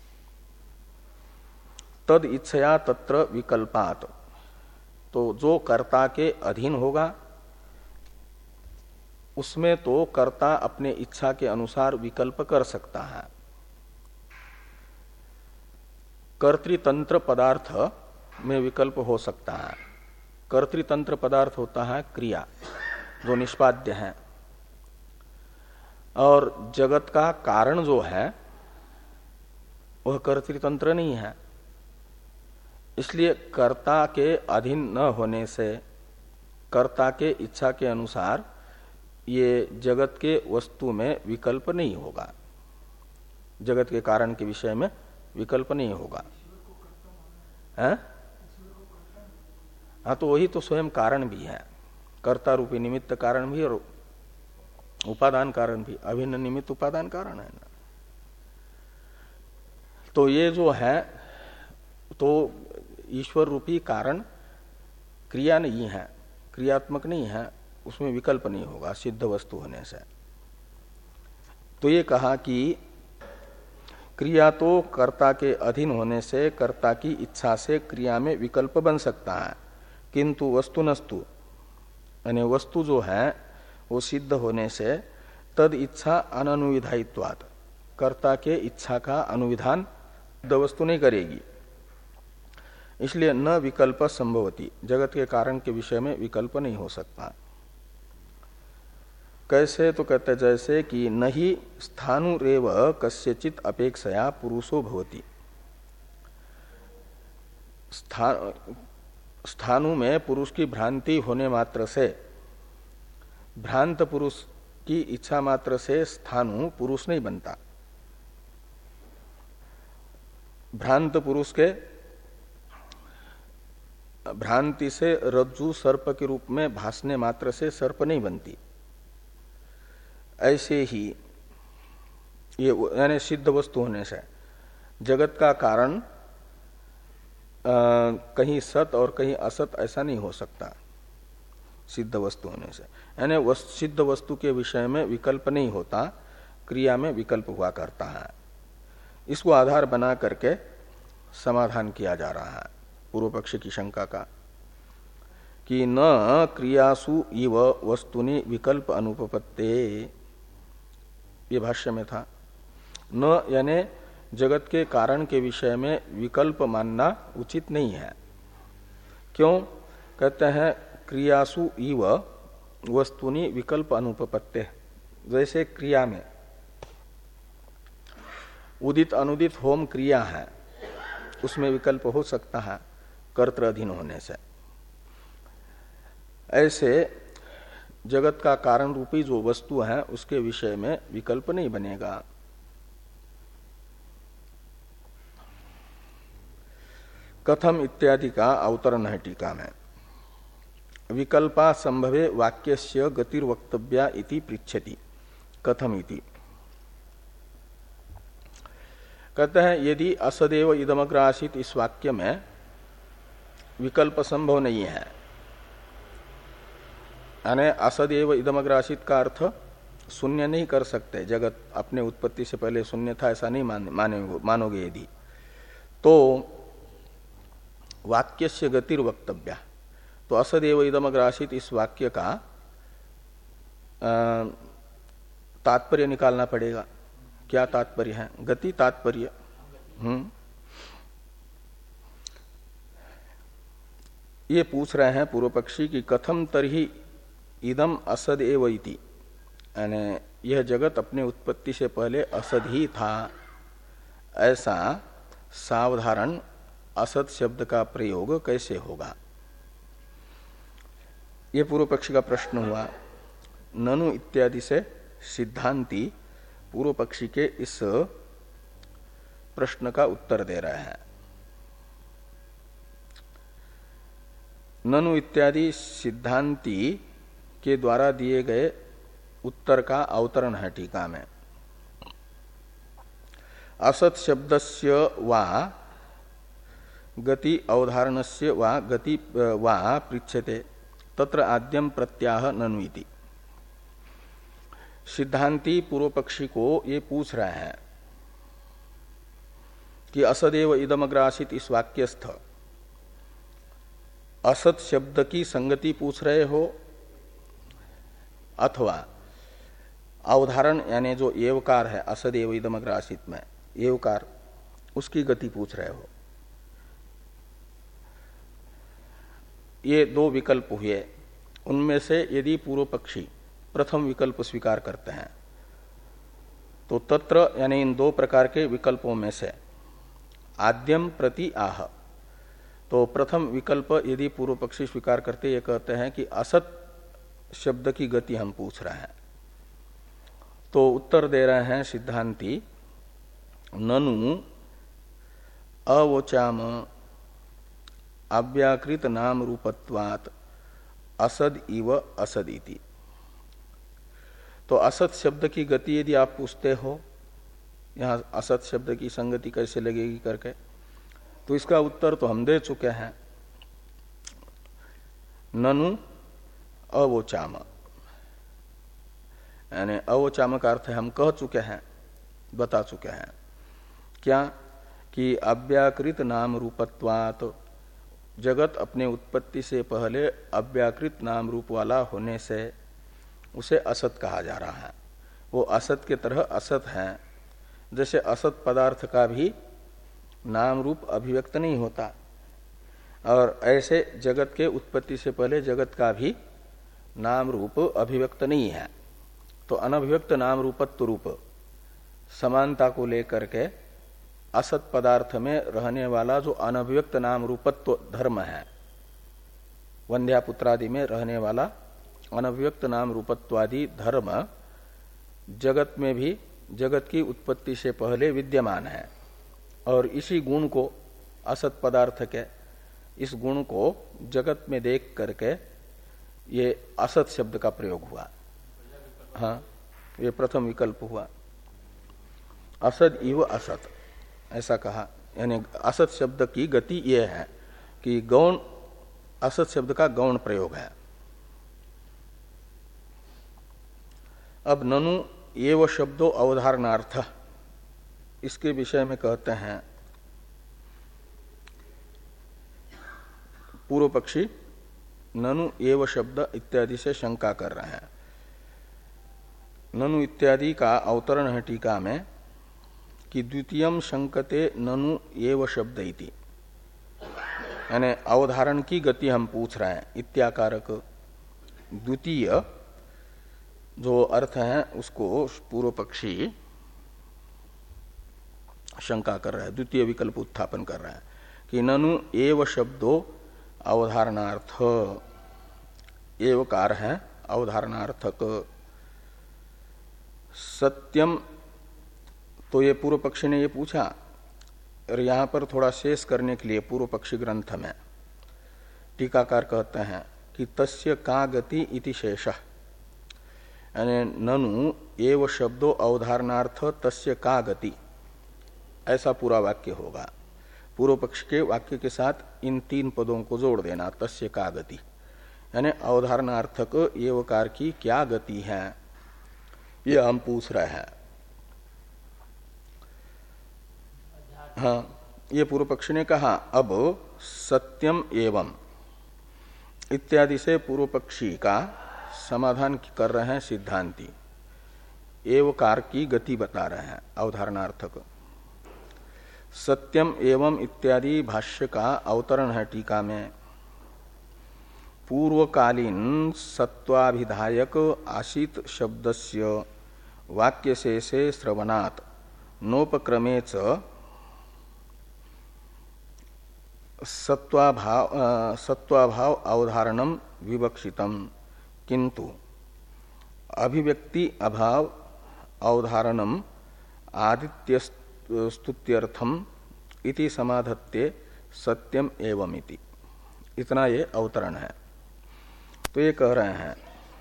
तद इच्छया तत्र विकल्पात्, तो जो कर्ता के अधीन होगा उसमें तो कर्ता अपने इच्छा के अनुसार विकल्प कर सकता है। कर्तृतंत्र पदार्थ में विकल्प हो सकता है। कर्तृतंत्र पदार्थ होता है क्रिया जो निष्पाद्य है, और जगत का कारण जो है वह कर्तृतंत्र नहीं है। इसलिए कर्ता के अधीन न होने से कर्ता के इच्छा के अनुसार ये जगत के वस्तु में विकल्प नहीं होगा, जगत के कारण के विषय में विकल्प नहीं होगा। है? हाँ, तो वही तो स्वयं कारण भी है, कर्ता रूपी निमित्त कारण भी और उपादान कारण भी, अभिन्न निमित्त उपादान कारण है ना। तो ये जो है तो ईश्वर रूपी कारण क्रिया नहीं है, क्रियात्मक नहीं है, उसमें विकल्प नहीं होगा सिद्ध वस्तु होने से। तो ये कहा कि क्रिया तो कर्ता के अधीन होने से कर्ता की इच्छा से क्रिया में विकल्प बन सकता है, किंतु वस्तुनस्तु यानी वस्तु जो है वो सिद्ध होने से तद इच्छा अननुविधायित्वात्, कर्ता के इच्छा का अनुविधान सिद्ध वस्तु नहीं करेगी। इसलिए न विकल्प संभवती, जगत के कारण के विषय में विकल्प नहीं हो सकता। कैसे? तो कहते जैसे कि नहीं स्थानुरेव कस्यचित् अपेक्षया पुरुषो भवति, स्थानु में पुरुष की भ्रांति होने मात्र से, भ्रांत पुरुष की इच्छा मात्र से स्थानु पुरुष नहीं बनता। भ्रांत पुरुष के भ्रांति से रज्जु सर्प के रूप में भासने मात्र से सर्प नहीं बनती। ऐसे ही ये यानी सिद्ध वस्तु होने से जगत का कारण कहीं सत और कहीं असत ऐसा नहीं हो सकता सिद्ध वस्तु होने से। यानी वस्तु, सिद्ध वस्तु के विषय में विकल्प नहीं होता, क्रिया में विकल्प हुआ करता है। इसको आधार बना करके समाधान किया जा रहा है पूर्व पक्ष की शंका का कि न क्रियासु इव वस्तुनि विकल्प अनुपपत्ते, ये भाष्य में था। न यानी जगत के कारण के विषय में विकल्प मानना उचित नहीं है। क्यों? कहते हैं क्रियासु इव वस्तुनि विकल्प अनुपपत्ते। जैसे क्रिया में उदित अनुदित होम क्रिया है, उसमें विकल्प हो सकता है कर्तृ अधीन होने से। ऐसे जगत का कारण रूपी जो वस्तु है उसके विषय में विकल्प नहीं बनेगा। कथम इत्यादि का अवतरण है टीका में। विकल्पा संभवे वाक्यस्य गतिर्वक्तव्या इति पृच्छति। कथम इति कहते हैं यदि असदेव इदमग्र आसीत इस वाक्य में विकल्प संभव नहीं है, यानी असदेव इदमग्र आसीत का अर्थ शून्य नहीं कर सकते, जगत अपने उत्पत्ति से पहले शून्य था ऐसा नहीं मान, माने मानोगे यदि, तो वाक्यस्य गतिर्वक्तव्या, तो असदेव इदमग्र आसीत इस वाक्य का तात्पर्य निकालना पड़ेगा। क्या तात्पर्य है? गति तात्पर्य। हम्म ये पूछ रहे हैं पूर्व पक्षी कि कथम तरही इदम असद एव इति, यानी यह जगत अपने उत्पत्ति से पहले असद ही था, ऐसा सावधारण असद शब्द का प्रयोग कैसे होगा? ये पूर्व पक्षी का प्रश्न हुआ। ननु इत्यादि से सिद्धांती पूर्व पक्षी के इस प्रश्न का उत्तर दे रहे हैं। ननु इत्यादि सिद्धांती के द्वारा दिए गए उत्तर का अवतरण है टीका में। असत शब्दस्य वा गति अवधारणस्य वा गति वा पृच्छते तत्र आद्यम प्रत्याह ननु इति। सिद्धांती पूर्व पक्षी को ये पूछ रहे हैं कि असदेव इदमग्र आसीत इस वाक्यस्थ असत शब्द की संगति पूछ रहे हो अथवा अवधारण यानी जो एवकार है असदेव इदमग्र आसीत में एवकार, उसकी गति पूछ रहे हो। ये दो विकल्प हुए, उनमें से यदि पूर्व पक्षी प्रथम विकल्प स्वीकार करते हैं तो तत्र यानी इन दो प्रकार के विकल्पों में से आद्यम प्रति आह, तो प्रथम विकल्प यदि पूर्व पक्षी स्वीकार करते ये कहते हैं कि असत शब्द की गति हम पूछ रहे हैं, तो उत्तर दे रहे हैं सिद्धांती ननु अवोचाम अव्याकृत नाम रूपत्वात् असद इव असद इति। तो असत शब्द की गति यदि आप पूछते हो, यहां असत शब्द की संगति कैसे लगेगी करके, तो इसका उत्तर तो हम दे चुके हैं। ननु अवोचाम, यानी अवोचाम का अर्थ है हम कह चुके हैं, बता चुके हैं। क्या कि अव्याकृत नाम रूपत्वात्, जगत अपने उत्पत्ति से पहले अव्याकृत नाम रूप वाला होने से उसे असत कहा जा रहा है। वो असत के तरह असत है, जैसे असत पदार्थ का भी नाम रूप अभिव्यक्त नहीं होता, और ऐसे जगत के उत्पत्ति से पहले जगत का भी नाम रूप अभिव्यक्त नहीं है। तो अनभिव्यक्त नाम रूपत्व रूप समानता को लेकर के असत पदार्थ में रहने वाला जो अनभिव्यक्त नाम रूपत्व धर्म है, वंध्यापुत्रादि में रहने वाला अनभिव्यक्त नाम रूपत्वादि धर्म जगत में भी जगत की उत्पत्ति से पहले विद्यमान है, और इसी गुण को असत पदार्थ के इस गुण को जगत में देख करके ये असत शब्द का प्रयोग हुआ। हाँ, ये प्रथम विकल्प हुआ। असद इव असत ऐसा कहा, यानी असत शब्द की गति ये है कि गौण असत शब्द का गौण प्रयोग है। अब ननु एव शब्दों अवधारणार्थ, इसके विषय में कहते हैं पूर्व पक्षी ननु एव शब्द इत्यादि से शंका कर रहे हैं। ननु इत्यादि का अवतरण है टीका में कि द्वितीयम शंकते ननु एव शब्द इति, यानी अवधारण की गति हम पूछ रहे हैं। इत्याकारक द्वितीय जो अर्थ है उसको पूर्व पक्षी शंका कर रहा है, द्वितीय विकल्प उत्थापन कर रहा है कि ननु एव शब्दो अवधारणार्थ, एवकार है अवधारणार्थक। सत्यम, तो ये पूर्व पक्षी ने ये पूछा, और यहां पर थोड़ा शेष करने के लिए पूर्व पक्षी ग्रंथ में टीकाकार कहते हैं कि तस्य का गति इति शेषः, यानी ननु एव शब्दो अवधारणार्थ तस्य का गति, ऐसा पूरा वाक्य होगा। पूर्व पक्ष के वाक्य के साथ इन तीन पदों को जोड़ देना, तस्य का गति, यानी अवधारणार्थक एवकार की क्या गति है, ये हम पूछ रहे हैं। हाँ, ये पूर्व पक्षी ने कहा। अब सत्यम एवं इत्यादि से पूर्व पक्षी का समाधान कर रहे हैं सिद्धांती, एवकार की गति बता रहे हैं अवधारणार्थक। सत्यम एवं इत्यादि भाष्य का अवतरण है टीका में। पूर्वकालीन सत्वाभिधायक आसीत शब्दस्य वाक्यशेषे श्रवणात् नोपक्रमे च सत्वाभाव सत्वाभाव अवधारणम विवक्षितम, किंतु अभिव्यक्ति अभाव अवधारणम आदित्य स्तुत्यर्थम इति समाधत्ते सत्यम एवमिति। इतना ये अवतरण है। तो ये कह रहे हैं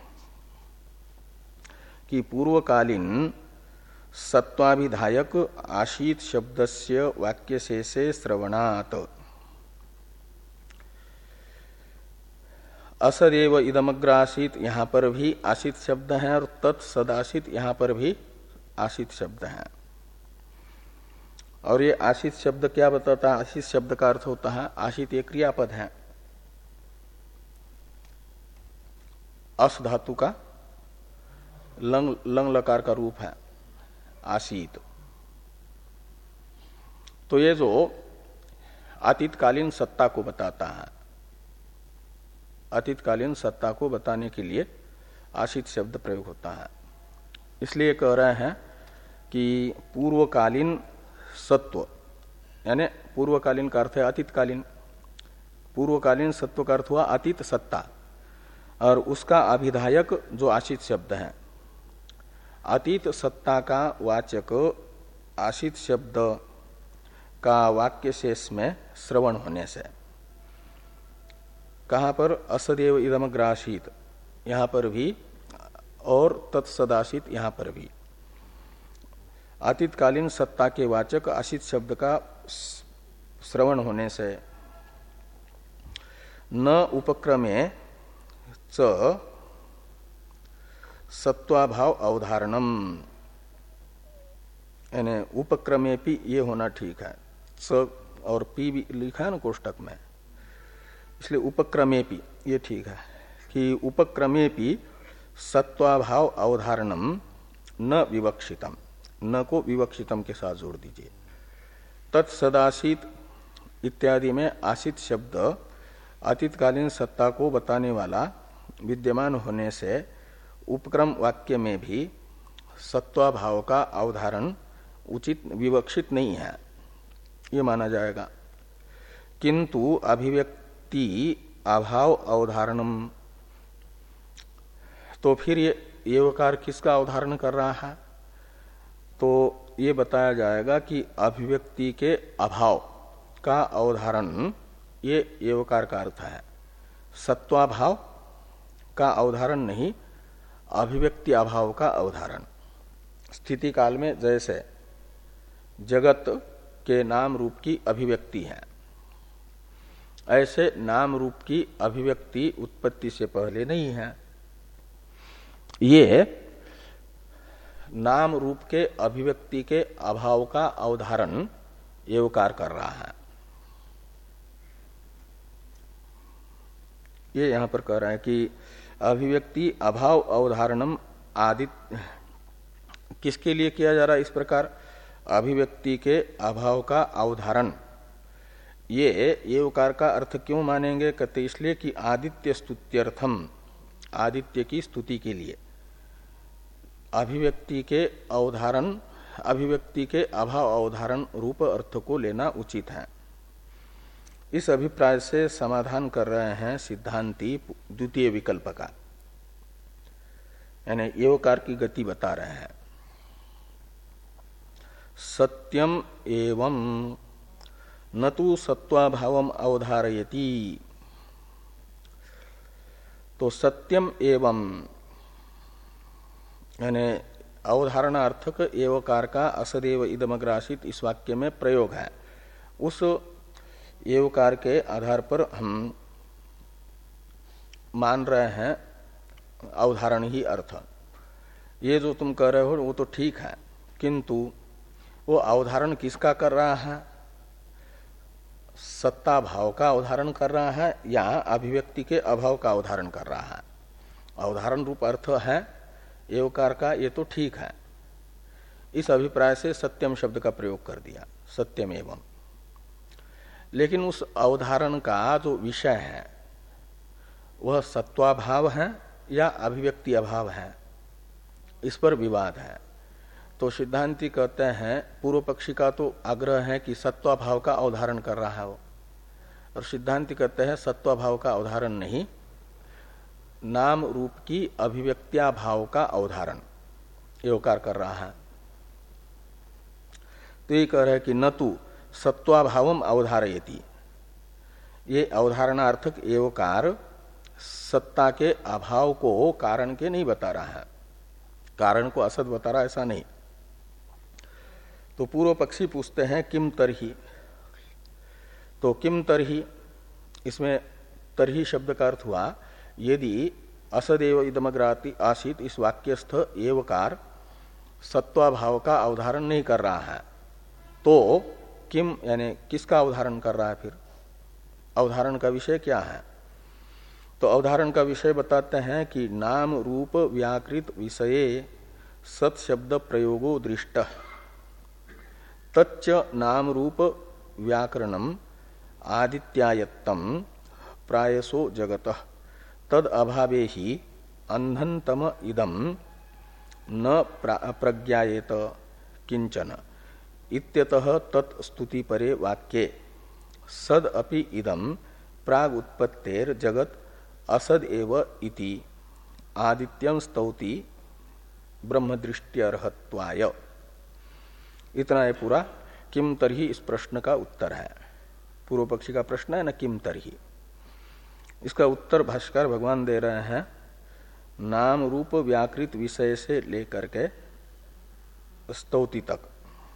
कि पूर्वकालीन सत्वाभिधायक आशीत शब्दस्य वाक्यशेषे श्रवणात् असदेव इदमग्र आसीत, यहां पर भी आशित शब्द है, और तत्सदाशित यहां पर भी आशित शब्द है। और ये आशित शब्द क्या बताता है? आशित शब्द का अर्थ होता है, आशित ये क्रियापद है, अस धातु का लंग लंग लकार का रूप है आशीत। तो ये जो अतीतकालीन सत्ता को बताता है, अतीतकालीन सत्ता को बताने के लिए आशित शब्द प्रयोग होता है। इसलिए कह रहे हैं कि पूर्वकालीन सत्व, यानी पूर्वकालीन का अर्थ है अतीतकालीन, पूर्वकालीन सत्व का अर्थ हुआ अतीत सत्ता, और उसका अभिधायक जो आशित शब्द है, अतीत सत्ता का वाचक आशित शब्द का वाक्य शेष में श्रवण होने से। कहाँ पर? असदेव इदमग्रासीत यहां पर भी, और तत्सदाशित यहां पर भी। अतीतकालीन सत्ता के वाचक आशित शब्द का श्रवण होने से न उपक्रमे च सत्वाभाव अवधारणम, यानी उपक्रमे भी ये होना ठीक है, स और पी भी लिखा है ना कोष्टक में, इसलिए उपक्रमे भी ये ठीक है कि उपक्रमे भी सत्वाभाव अवधारणम न विवक्षितम, न को विवक्षितम के साथ जोड़ दीजिए। तत्सदाशित इत्यादि में आशित शब्द अतीतकालीन सत्ता को बताने वाला विद्यमान होने से उपक्रम वाक्य में भी सत्वाभाव का अवधारण उचित विवक्षित नहीं है, ये माना जाएगा। किंतु अभिव्यक्ति अभाव अवधारणम, तो फिर ये एवकार किसका अवधारण कर रहा है? तो ये बताया जाएगा कि अभिव्यक्ति के अभाव का अवधारण ये एवकार का अर्थ है, सत्वाभाव का अवधारण नहीं, अभिव्यक्ति अभाव का अवधारण। स्थिति काल में जैसे जगत के नाम रूप की अभिव्यक्ति है, ऐसे नाम रूप की अभिव्यक्ति उत्पत्ति से पहले नहीं है। ये नाम रूप के अभिव्यक्ति के अभाव का अवधारण एवकार कर रहा है। ये यहां पर कह रहे हैं कि अभिव्यक्ति अभाव अवधारणम आदित्य किसके लिए किया जा रहा है इस प्रकार, अभिव्यक्ति के अभाव का अवधारण। ये एवकार का अर्थ क्यों मानेंगे, कहते इसलिए कि आदित्य स्तुत्यर्थम, आदित्य की स्तुति के लिए अभिव्यक्ति के अवधारण, अभिव्यक्ति के अभाव अवधारण रूप अर्थ को लेना उचित है। इस अभिप्राय से समाधान कर रहे हैं सिद्धांती द्वितीय विकल्प का, यानी एवकार की गति बता रहे हैं। सत्यम एवं न तु सत्वाभावम अवधारयति, तो सत्यम एवं यानी अवधारणार्थक एवकार का असदेव इदमग्रासित इस वाक्य में प्रयोग है। उस एवकार के आधार पर हम मान रहे हैं अवधारण ही अर्थ। ये जो तुम कह रहे हो वो तो ठीक है, किंतु वो अवधारण किसका कर रहा है, सत्ता भाव का अवधारण कर रहा है या अभिव्यक्ति के अभाव का अवधारण कर रहा है। अवधारण रूप अर्थ है एवकार का, ये तो ठीक है। इस अभिप्राय से सत्यम शब्द का प्रयोग कर दिया, सत्यम एवं। लेकिन उस अवधारण का जो विषय है वह सत्वाभाव है या अभिव्यक्ति अभाव है, इस पर विवाद है। तो सिद्धांती कहते हैं, पूर्व पक्षी का तो आग्रह है कि सत्वाभाव का अवधारण कर रहा है वो, और सिद्धांती कहते हैं सत्वाभाव का अवधारण नहीं, नाम रूप की अभिव्यक्त्या भाव का अवधारण एवकार कर रहा है। तो ये कह रहे हैं कि न तु सत्वाभावम अवधारयति, ये अवधारणार्थक एवकार सत्ता के अभाव को कारण के नहीं बता रहा है, कारण को असत बता रहा है, ऐसा नहीं। तो पूर्व पक्षी पूछते हैं किम तरही, तो किम तरही, इसमें तरही शब्द का अर्थ हुआ यदि असदेव इदमग्राति आसित इस वाक्यस्थ एवकार सत्वाभाव का अवधारण नहीं कर रहा है तो किम यानी किसका अवधारण कर रहा है, फिर अवधारण का विषय क्या है। तो अवधारण का विषय बताते हैं कि नाम रूप व्याकृत विषये सत शब्द प्रयोगो दृष्ट तच्च नाम रूप व्याकरणम आदित्यायत्तम प्रायसो जगतः तद अभावे ही अन्धन्तम इदम न प्रज्ञायेत किंचन इत्यतः तत्स्तुति परे वाक्ये सद अपि इदम प्राग उत्पत्तेर जगत असद एव इति आदित्यं स्तौति ब्रह्मदृष्ट्यर्हत्वाय। इतना है पूरा किम तरही इस प्रश्न का उत्तर है। पूर्व पक्षी का प्रश्न है न किम तरही, इसका उत्तर भाष्कर भगवान दे रहे हैं नाम रूप व्याकृत विषय से लेकर के स्तौति तक।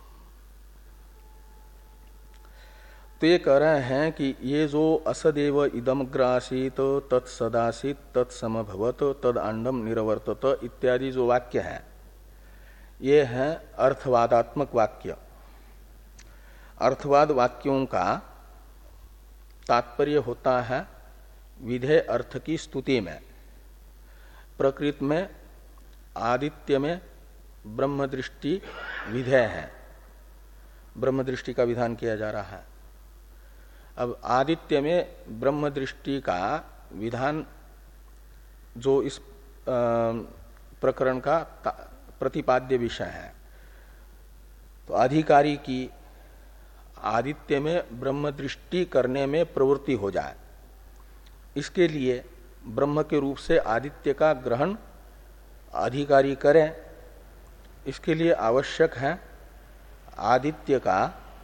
तो ये कह रहे हैं कि ये जो असदेव इदमग्रासीत तत्सदासीत तत्समभवत तद आंडम निरवर्तत इत्यादि जो वाक्य है ये है अर्थवादात्मक वाक्य। अर्थवाद वाक्यों का तात्पर्य होता है विधेय अर्थ की स्तुति में। प्रकृति में आदित्य में ब्रह्म दृष्टि विधेय है, ब्रह्म दृष्टि का विधान किया जा रहा है। अब आदित्य में ब्रह्म दृष्टि का विधान जो इस प्रकरण का प्रतिपाद्य विषय है, तो अधिकारी की आदित्य में ब्रह्म दृष्टि करने में प्रवृत्ति हो जाए, इसके लिए ब्रह्म के रूप से आदित्य का ग्रहण अधिकारी करें। इसके लिए आवश्यक है आदित्य का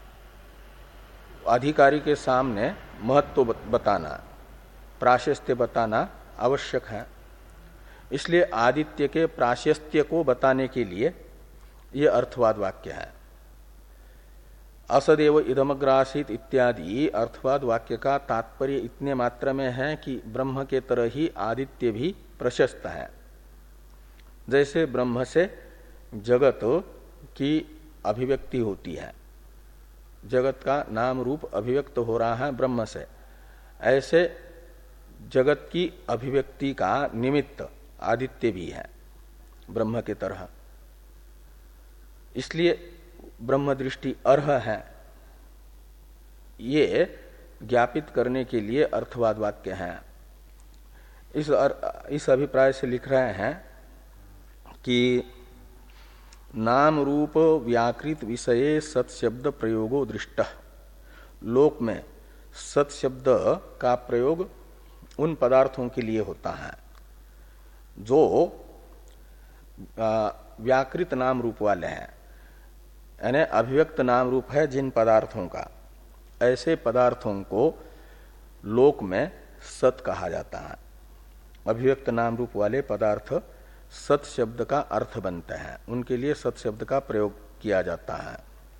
अधिकारी के सामने महत्व बताना, प्राशस्त्य बताना आवश्यक है। इसलिए आदित्य के प्राशस्त्य को बताने के लिए यह अर्थवाद वाक्य है। असदेव इदमग्रासित इत्यादि अर्थवाद वाक्य का तात्पर्य इतने मात्र में है कि ब्रह्म के तरह ही आदित्य भी प्रशस्त है। जैसे ब्रह्म से जगत की अभिव्यक्ति होती है, जगत का नाम रूप अभिव्यक्त हो रहा है ब्रह्म से, ऐसे जगत की अभिव्यक्ति का निमित्त आदित्य भी है ब्रह्म के तरह, इसलिए ब्रह्म दृष्टि अर्ह है, ये ज्ञापित करने के लिए अर्थवाद वाक्य हैं। इस इस अभिप्राय से लिख रहे हैं कि नाम रूप व्याकृत विषये सत्शब्द प्रयोगो दृष्ट। लोक में सत्शब्द का प्रयोग उन पदार्थों के लिए होता है जो व्याकृत नाम रूप वाले हैं, यानी अभिव्यक्त नाम रूप है जिन पदार्थों का, ऐसे पदार्थों को लोक में सत कहा जाता है। अभिव्यक्त नाम रूप वाले पदार्थ सत शब्द का अर्थ बनते हैं, उनके लिए सत शब्द का प्रयोग किया जाता है।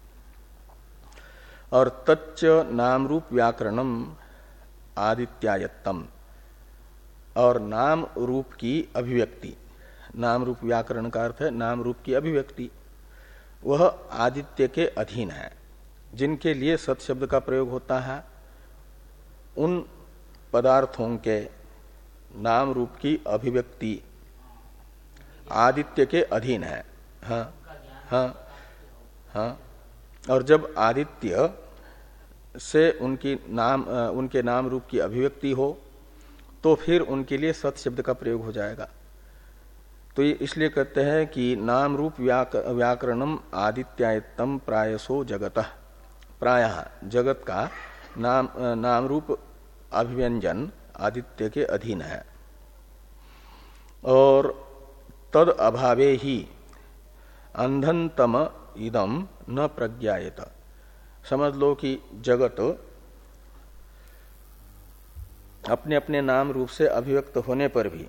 और तच्च नाम रूप व्याकरणम आदित्यायत्तम, और नाम रूप की अभिव्यक्ति, नाम रूप व्याकरण का अर्थ है नाम रूप की अभिव्यक्ति, वह आदित्य के अधीन है। जिनके लिए सत शब्द का प्रयोग होता है उन पदार्थों के नाम रूप की अभिव्यक्ति आदित्य के अधीन है। हाँ हाँ हाँ। और जब आदित्य से उनकी नाम उनके नाम रूप की अभिव्यक्ति हो तो फिर उनके लिए सत शब्द का प्रयोग हो जाएगा। तो ये इसलिए कहते हैं कि नाम रूप व्याक, व्याकरणम आदित्यायत्तम प्रायसो जगतः, प्रायः जगत का नाम नाम रूप अभिव्यंजन आदित्य के अधीन है। और तद अभावे ही अंधनतम इदम न प्रज्ञायत। समझ लो कि जगत अपने अपने नाम रूप से अभिव्यक्त होने पर भी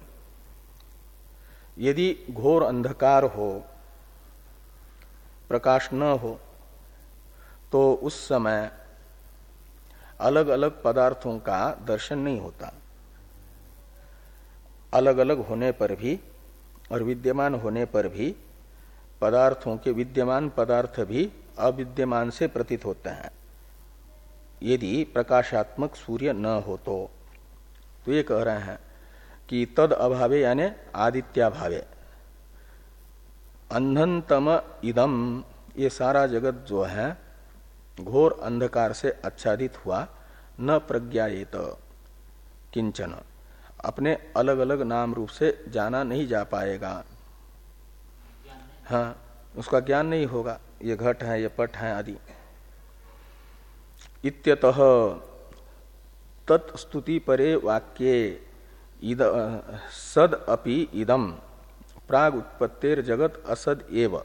यदि घोर अंधकार हो, प्रकाश न हो, तो उस समय अलग अलग पदार्थों का दर्शन नहीं होता। अलग अलग होने पर भी और विद्यमान होने पर भी पदार्थों के विद्यमान पदार्थ भी अविद्यमान से प्रतीत होते हैं यदि प्रकाशात्मक सूर्य न हो तो। तो ये कह रहे हैं कि तद अभावे यानी आदित्याभावे अंधनतम इदम, ये सारा जगत जो है घोर अंधकार से आच्छादित हुआ, न प्रज्ञायेत किंचन, अपने अलग अलग नाम रूप से जाना नहीं जा पाएगा। हाँ, उसका ज्ञान नहीं होगा, ये घट है, ये पट है आदि। इत्यतः तत्स्तुति परे वाक्ये इद सद अपि इदम प्राग उत्पत्तेर जगत असद एव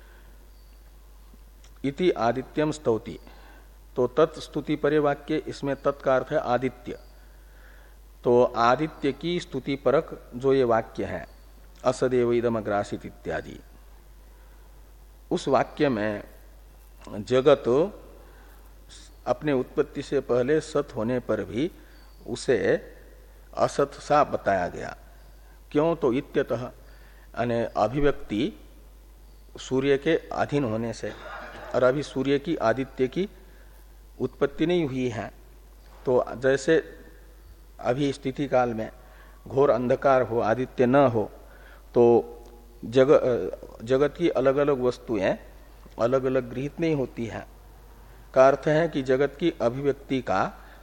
इति आदित्यम स्तौति। तो तत्स्तुति परे वाक्य, इसमें तत् का अर्थ है आदित्य। तो आदित्य की स्तुति परक जो ये वाक्य है असदेव इदम अग्रासित इत्यादि, उस वाक्य में जगत अपने उत्पत्ति से पहले सत होने पर भी उसे असत सा बताया गया। क्यों? तो इत्यतः यानी अभिव्यक्ति सूर्य के अधीन होने से, और अभी सूर्य की आदित्य की उत्पत्ति नहीं हुई है। तो जैसे अभी स्थिति काल में घोर अंधकार हो, आदित्य न हो, तो जग, जगत की अलग अलग वस्तुएं अलग अलग गृहित नहीं होती हैं। का अर्थ है कि जगत की अभिव्यक्ति का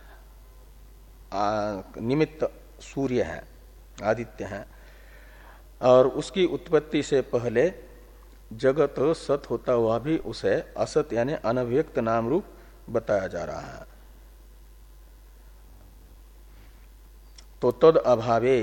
आ, निमित्त सूर्य है, आदित्य है, और उसकी उत्पत्ति से पहले जगत सत होता हुआ भी उसे असत यानी अनभिव्यक्त नाम रूप बताया जा रहा है। तो तद अभावे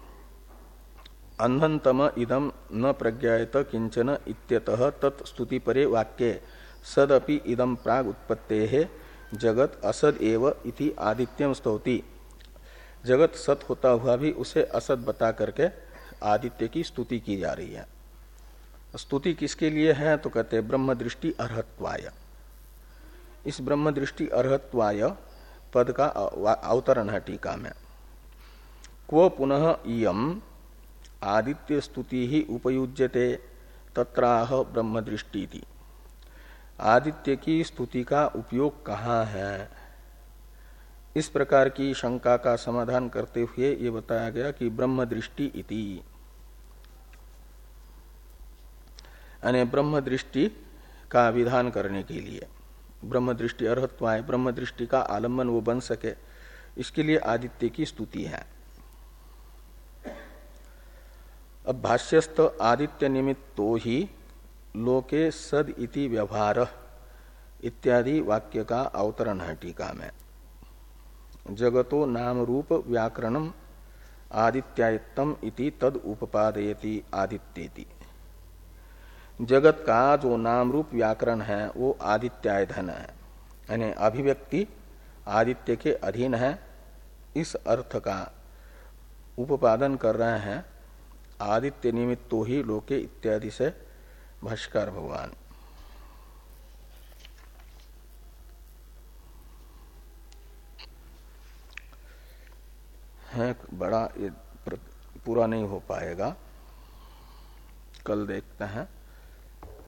अंधनतम इदम न प्रज्ञायत किंचन इत्यतः तत्स्तुति परे वाक्ये सदपि इदम प्राग उत्पत्तेः जगत असद एव इति आदित्यम स्तौति। जगत सत होता हुआ भी उसे असत बता करके आदित्य की स्तुति की जा रही है। स्तुति किसके लिए है? तो कहते हैं ब्रह्म दृष्टि अर्हत्वाय। इस ब्रह्म दृष्टि अर्हत्वाय पद का अवतरण है टीका में। क्व पुनः इयम आदित्य स्तुति ही उपयुज्यते तत्राह ब्रह्म दृष्टि थी। आदित्य की स्तुति का उपयोग कहाँ है? इस प्रकार की शंका का समाधान करते हुए ये बताया गया कि ब्रह्म दृष्टि इति, यानी ब्रह्म दृष्टि का विधान करने के लिए, ब्रह्म दृष्टि अर्हत्वाय ब्रह्म दृष्टि का आलम्बन वो बन सके, इसके लिए आदित्य की स्तुति है। अब भाष्यस्थ आदित्य निमित्तो ही लोके सद इति व्यवहार इत्यादि वाक्य का अवतरण है टीका में। जगतो नाम रूप व्याकरणम आदित्यायत्तम इति तद उपपादयति आदित्येति। जगत का जो नाम रूप व्याकरण है वो आदित्याय धन है, यानी अभिव्यक्ति आदित्य के अधीन है। इस अर्थ का उपादन कर रहे हैं आदित्य निमित्तो ही लोके इत्यादि से भाष्यकार भगवान। है बड़ा, ये पूरा नहीं हो पाएगा, कल देखते हैं।